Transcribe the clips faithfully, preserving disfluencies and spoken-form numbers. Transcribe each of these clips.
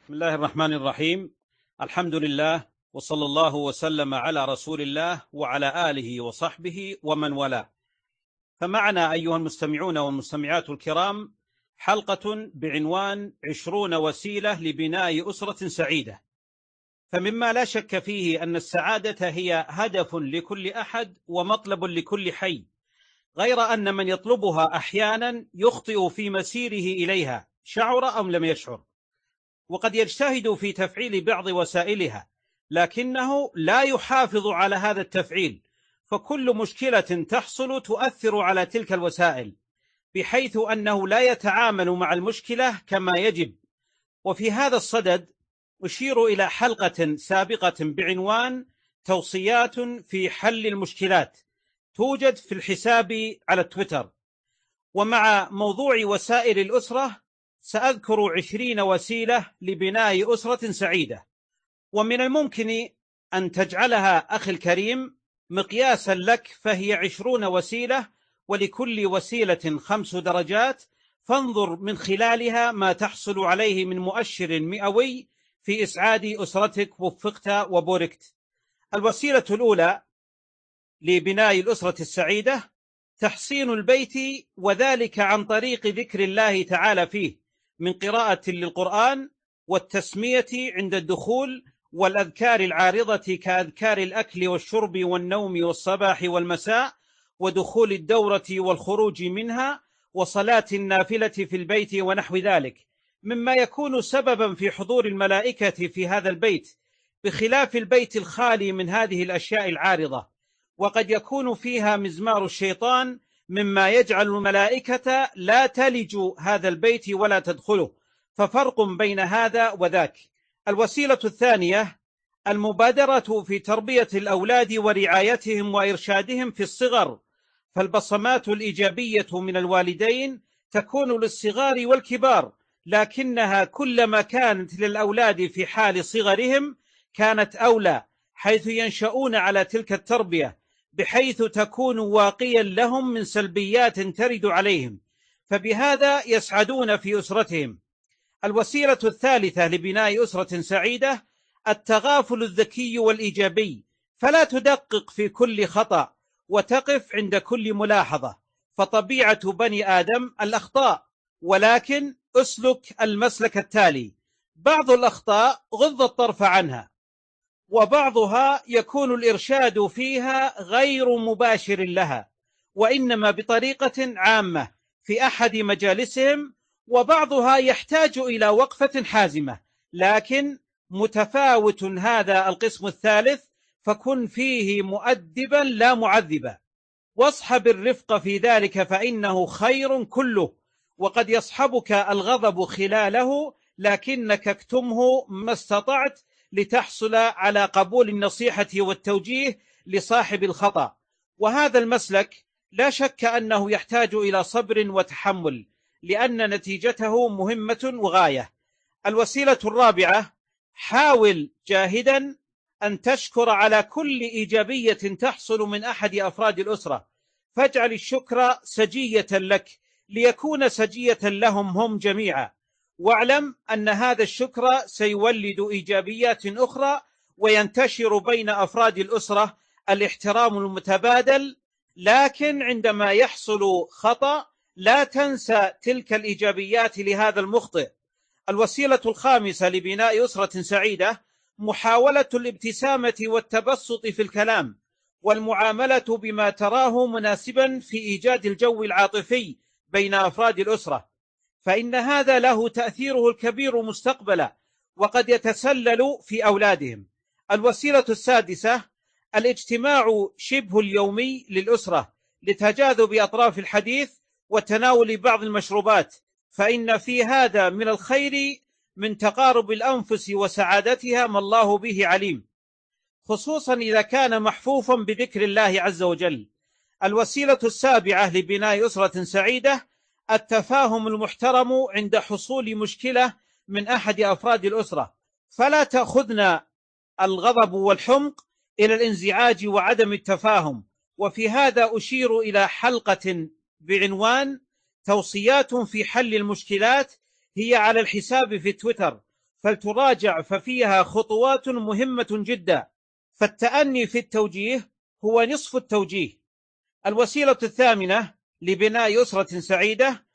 بسم الله الرحمن الرحيم. الحمد لله، وصلى الله وسلم على رسول الله وعلى آله وصحبه ومن والاه. فمعنا أيها المستمعون والمستمعات الكرام حلقة بعنوان عشرون وسيلة لبناء أسرة سعيدة. فمما لا شك فيه أن السعادة هي هدف لكل أحد ومطلب لكل حي، غير أن من يطلبها أحيانا يخطئ في مسيره إليها، شعر أم لم يشعر، وقد يجتهد في تفعيل بعض وسائلها لكنه لا يحافظ على هذا التفعيل، فكل مشكلة تحصل تؤثر على تلك الوسائل بحيث أنه لا يتعامل مع المشكلة كما يجب. وفي هذا الصدد أشير إلى حلقة سابقة بعنوان توصيات في حل المشكلات، توجد في الحساب على تويتر. ومع موضوع وسائل الأسرة سأذكر عشرين وسيلة لبناء أسرة سعيدة، ومن الممكن أن تجعلها أخي الكريم مقياسا لك، فهي عشرون وسيلة، ولكل وسيلة خمس درجات، فانظر من خلالها ما تحصل عليه من مؤشر مئوي في إسعاد أسرتك. وفقت وبوركت. الوسيلة الأولى لبناء الأسرة السعيدة تحصين البيت، وذلك عن طريق ذكر الله تعالى فيه من قراءة للقرآن والتسمية عند الدخول، والأذكار العارضة كأذكار الأكل والشرب والنوم والصباح والمساء ودخول الدورة والخروج منها وصلاة النافلة في البيت ونحو ذلك، مما يكون سببا في حضور الملائكة في هذا البيت، بخلاف البيت الخالي من هذه الأشياء العارضة، وقد يكون فيها مزمار الشيطان، مما يجعل الملائكة لا تلج هذا البيت ولا تدخله، ففرق بين هذا وذاك. الوسيلة الثانية المبادرة في تربية الأولاد ورعايتهم وإرشادهم في الصغر، فالبصمات الإيجابية من الوالدين تكون للصغار والكبار، لكنها كلما كانت للأولاد في حال صغرهم كانت أولى، حيث ينشؤون على تلك التربية، بحيث تكون واقيا لهم من سلبيات ترد عليهم، فبهذا يسعدون في أسرتهم. الوسيلة الثالثة لبناء أسرة سعيدة التغافل الذكي والإيجابي، فلا تدقق في كل خطأ وتقف عند كل ملاحظة، فطبيعة بني آدم الأخطاء، ولكن أسلك المسلك التالي: بعض الأخطاء غض الطرف عنها، وبعضها يكون الإرشاد فيها غير مباشر لها، وإنما بطريقة عامة في أحد مجالسهم، وبعضها يحتاج إلى وقفة حازمة، لكن متفاوت هذا القسم الثالث، فكن فيه مؤدبا لا معذبا، واصحب الرفق في ذلك فإنه خير كله، وقد يصحبك الغضب خلاله، لكنك اكتمه ما استطعت لتحصل على قبول النصيحة والتوجيه لصاحب الخطأ. وهذا المسلك لا شك أنه يحتاج إلى صبر وتحمل، لأن نتيجته مهمة وغاية. الوسيلة الرابعة حاول جاهدا أن تشكر على كل إيجابية تحصل من أحد أفراد الأسرة، فاجعل الشكر سجية لك ليكون سجية لهم هم جميعا، واعلم أن هذا الشكر سيولد إيجابيات أخرى، وينتشر بين أفراد الأسرة الاحترام المتبادل. لكن عندما يحصل خطأ لا تنسى تلك الإيجابيات لهذا المخطئ. الوسيلة الخامسة لبناء أسرة سعيدة محاولة الابتسامة والتبسط في الكلام، والمعاملة بما تراه مناسبا في إيجاد الجو العاطفي بين أفراد الأسرة، فإن هذا له تأثيره الكبير مستقبلا، وقد يتسلل في أولادهم. الوسيلة السادسة الاجتماع شبه اليومي للأسرة لتجاذب أطراف الحديث وتناول بعض المشروبات، فإن في هذا من الخير من تقارب الأنفس وسعادتها ما الله به عليم، خصوصا إذا كان محفوفا بذكر الله عز وجل. الوسيلة السابعة لبناء أسرة سعيدة التفاهم المحترم عند حصول مشكلة من أحد أفراد الأسرة، فلا تأخذنا الغضب والحمق إلى الانزعاج وعدم التفاهم. وفي هذا أشير إلى حلقة بعنوان توصيات في حل المشكلات، هي على الحساب في تويتر، فلتراجع ففيها خطوات مهمة جدا، فالتأني في التوجيه هو نصف التوجيه. الوسيلة الثامنة لبناء أسرة سعيدة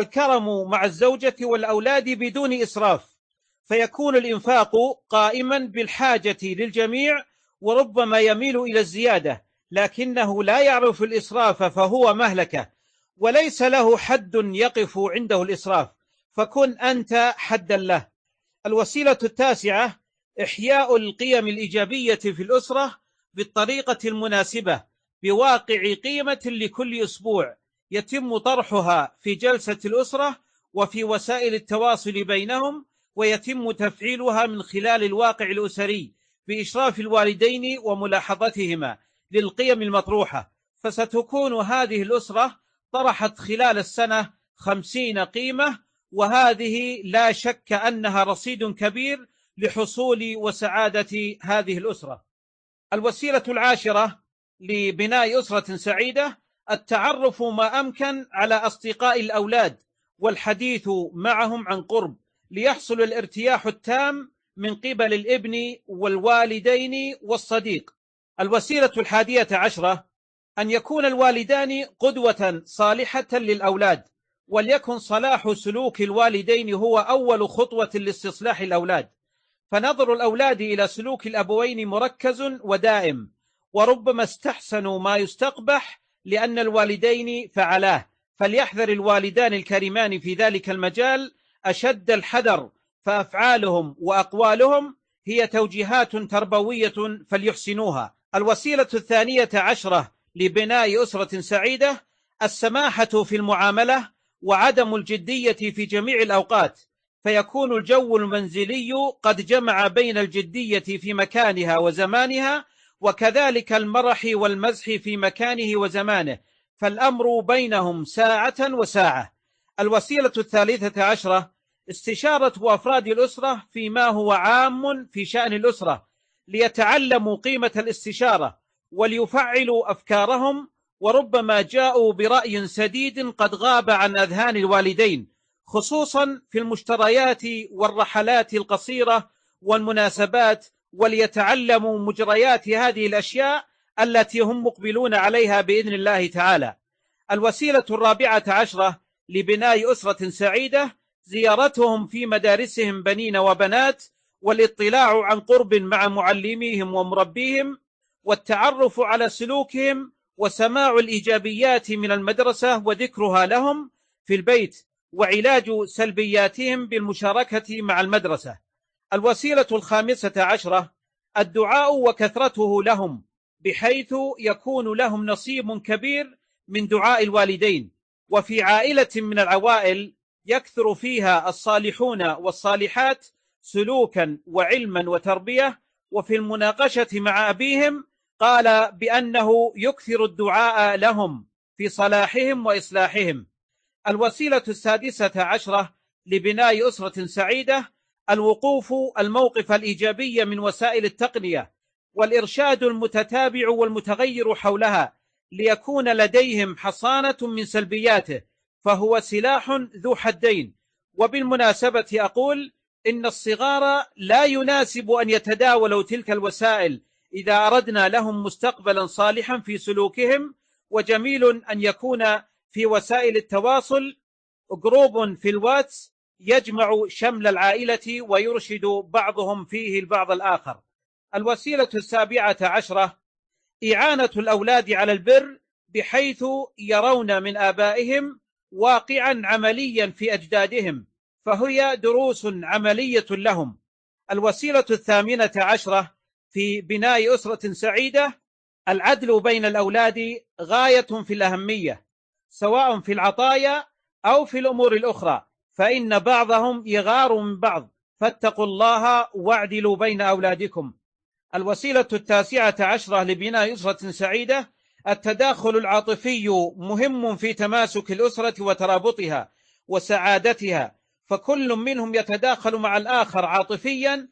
الكرم مع الزوجة والأولاد بدون إسراف، فيكون الإنفاق قائما بالحاجة للجميع، وربما يميل إلى الزيادة، لكنه لا يعرف الإسراف فهو مهلكة، وليس له حد يقف عنده الإسراف، فكن أنت حدا له. الوسيلة التاسعة إحياء القيم الإيجابية في الأسرة بالطريقة المناسبة، بواقع قيمة لكل أسبوع يتم طرحها في جلسة الأسرة وفي وسائل التواصل بينهم، ويتم تفعيلها من خلال الواقع الأسري بإشراف الوالدين وملاحظتهما للقيم المطروحة، فستكون هذه الأسرة طرحت خلال السنة خمسين قيمة، وهذه لا شك أنها رصيد كبير لحصول وسعادة هذه الأسرة. الوسيلة العاشرة لبناء أسرة سعيدة التعرف ما أمكن على أصدقاء الأولاد والحديث معهم عن قرب، ليحصل الارتياح التام من قبل الابن والوالدين والصديق. الوسيلة الحادية عشرة أن يكون الوالدان قدوة صالحة للأولاد، وليكن صلاح سلوك الوالدين هو أول خطوة لاستصلاح الأولاد، فنظر الأولاد إلى سلوك الأبوين مركز ودائم، وربما استحسنوا ما يستقبح لأن الوالدين فعلاه، فليحذر الوالدان الكريمان في ذلك المجال أشد الحذر، فأفعالهم وأقوالهم هي توجيهات تربوية فليحسنوها. الوسيلة الثانية عشرة لبناء أسرة سعيدة السماحة في المعاملة وعدم الجدية في جميع الأوقات، فيكون الجو المنزلي قد جمع بين الجدية في مكانها وزمانها، وكذلك المرح والمزح في مكانه وزمانه، فالأمر بينهم ساعة وساعة. الوسيلة الثالثة عشرة استشارة أفراد الأسرة فيما هو عام في شأن الأسرة، ليتعلموا قيمة الاستشارة وليفعلوا أفكارهم، وربما جاءوا برأي سديد قد غاب عن أذهان الوالدين، خصوصا في المشتريات والرحلات القصيرة والمناسبات، وليتعلموا مجريات هذه الأشياء التي هم مقبلون عليها بإذن الله تعالى. الوسيلة الرابعة عشرة لبناء أسرة سعيدة زيارتهم في مدارسهم بنين وبنات، والاطلاع عن قرب مع معلميهم ومربيهم، والتعرف على سلوكهم، وسماع الإيجابيات من المدرسة وذكرها لهم في البيت، وعلاج سلبياتهم بالمشاركة مع المدرسة. الوسيلة الخامسة عشرة الدعاء وكثرته لهم، بحيث يكون لهم نصيب كبير من دعاء الوالدين. وفي عائلة من العوائل يكثر فيها الصالحون والصالحات سلوكا وعلما وتربية، وفي المناقشة مع أبيهم قال بأنه يكثر الدعاء لهم في صلاحهم وإصلاحهم. الوسيلة السادسة عشرة لبناء أسرة سعيدة الوقوف الموقف الإيجابي من وسائل التقنية، والإرشاد المتتابع والمتغير حولها، ليكون لديهم حصانة من سلبياته، فهو سلاح ذو حدين. وبالمناسبة أقول إن الصغار لا يناسب أن يتداولوا تلك الوسائل إذا أردنا لهم مستقبلا صالحا في سلوكهم، وجميل أن يكون في وسائل التواصل جروب في الواتس يجمع شمل العائلة ويرشد بعضهم فيه البعض الآخر. الوسيلة السابعة عشرة إعانة الأولاد على البر، بحيث يرون من آبائهم واقعا عمليا في أجدادهم، فهي دروس عملية لهم. الوسيلة الثامنة عشرة في بناء أسرة سعيدة العدل بين الأولاد غاية في الأهمية، سواء في العطايا أو في الأمور الأخرى، فإن بعضهم يغار من بعض، فاتقوا الله واعدلوا بين أولادكم. الوسيلة التاسعة عشرة لبناء أسرة سعيدة التداخل العاطفي مهم في تماسك الأسرة وترابطها وسعادتها، فكل منهم يتداخل مع الآخر عاطفيا،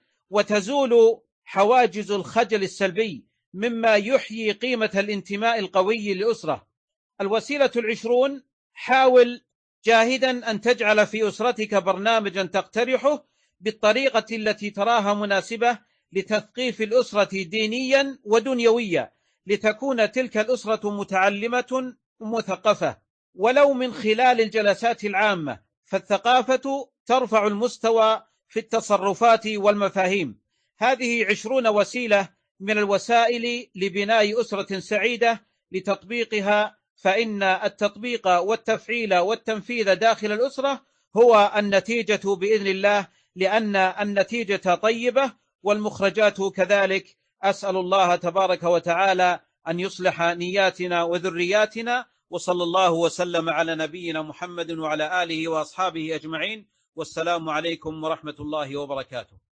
وتزول حواجز الخجل السلبي، مما يحيي قيمة الانتماء القوي للأسرة. الوسيلة العشرون حاول جاهدا أن تجعل في أسرتك برنامجا تقترحه بالطريقة التي تراها مناسبة لتثقيف الأسرة دينيا ودنيويا، لتكون تلك الأسرة متعلمة مثقفة ولو من خلال الجلسات العامة، فالثقافة ترفع المستوى في التصرفات والمفاهيم. هذه عشرون وسيلة من الوسائل لبناء أسرة سعيدة لتطبيقها، فإن التطبيق والتفعيل والتنفيذ داخل الأسرة هو النتيجة بإذن الله، لأن النتيجة طيبة والمخرجات كذلك. أسأل الله تبارك وتعالى أن يصلح نياتنا وذرياتنا، وصلى الله وسلم على نبينا محمد وعلى آله وأصحابه أجمعين، والسلام عليكم ورحمة الله وبركاته.